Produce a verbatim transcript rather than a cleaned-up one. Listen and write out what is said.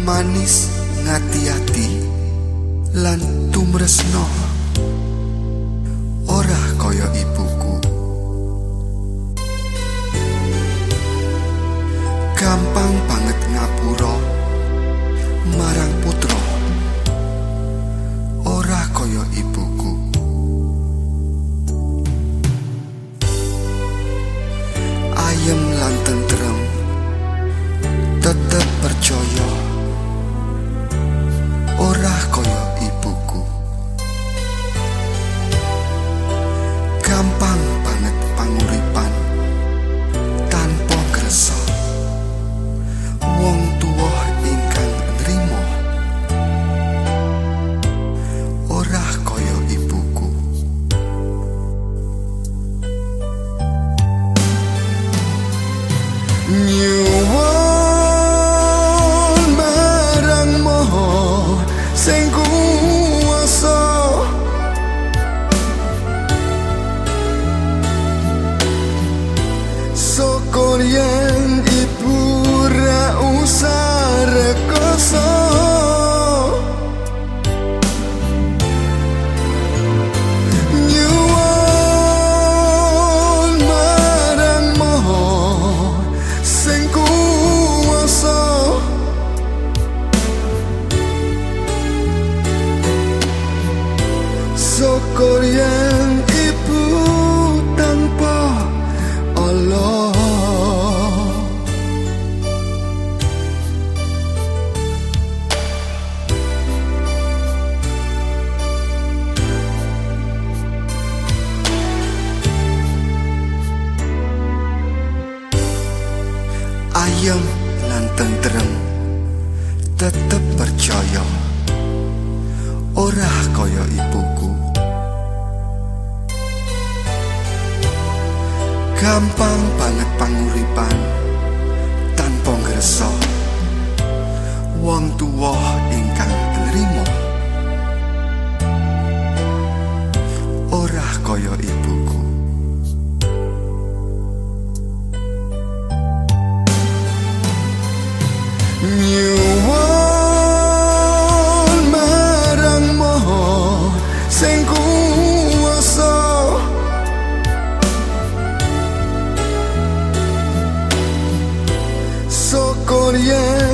manis ngati-ati lan tumresno ora kaya ibuku. Gampang banget ngapura marang putra ora kaya ibuku. Ayem lan tentrem tetep percaya ora kaya ibuku. Gampang banget panguripan tanpa gresa wong tuwa ingkang nrimo ora kaya ibuku. Nyuwun marang Maha sing kuwasa syukur yen ibu ra usah rekoso. Nyuwun marang Maha sing kuwasa syukur yen ibu tanpa Allah. Ayem lan tentrem tetep percaya ora kaya ibuku. Gampang banget panguripan tanpa ngresa wong tuwa ingkang nrimo ora kaya ibuku. Nyuwun marang Maha sing kuwasa syukur yen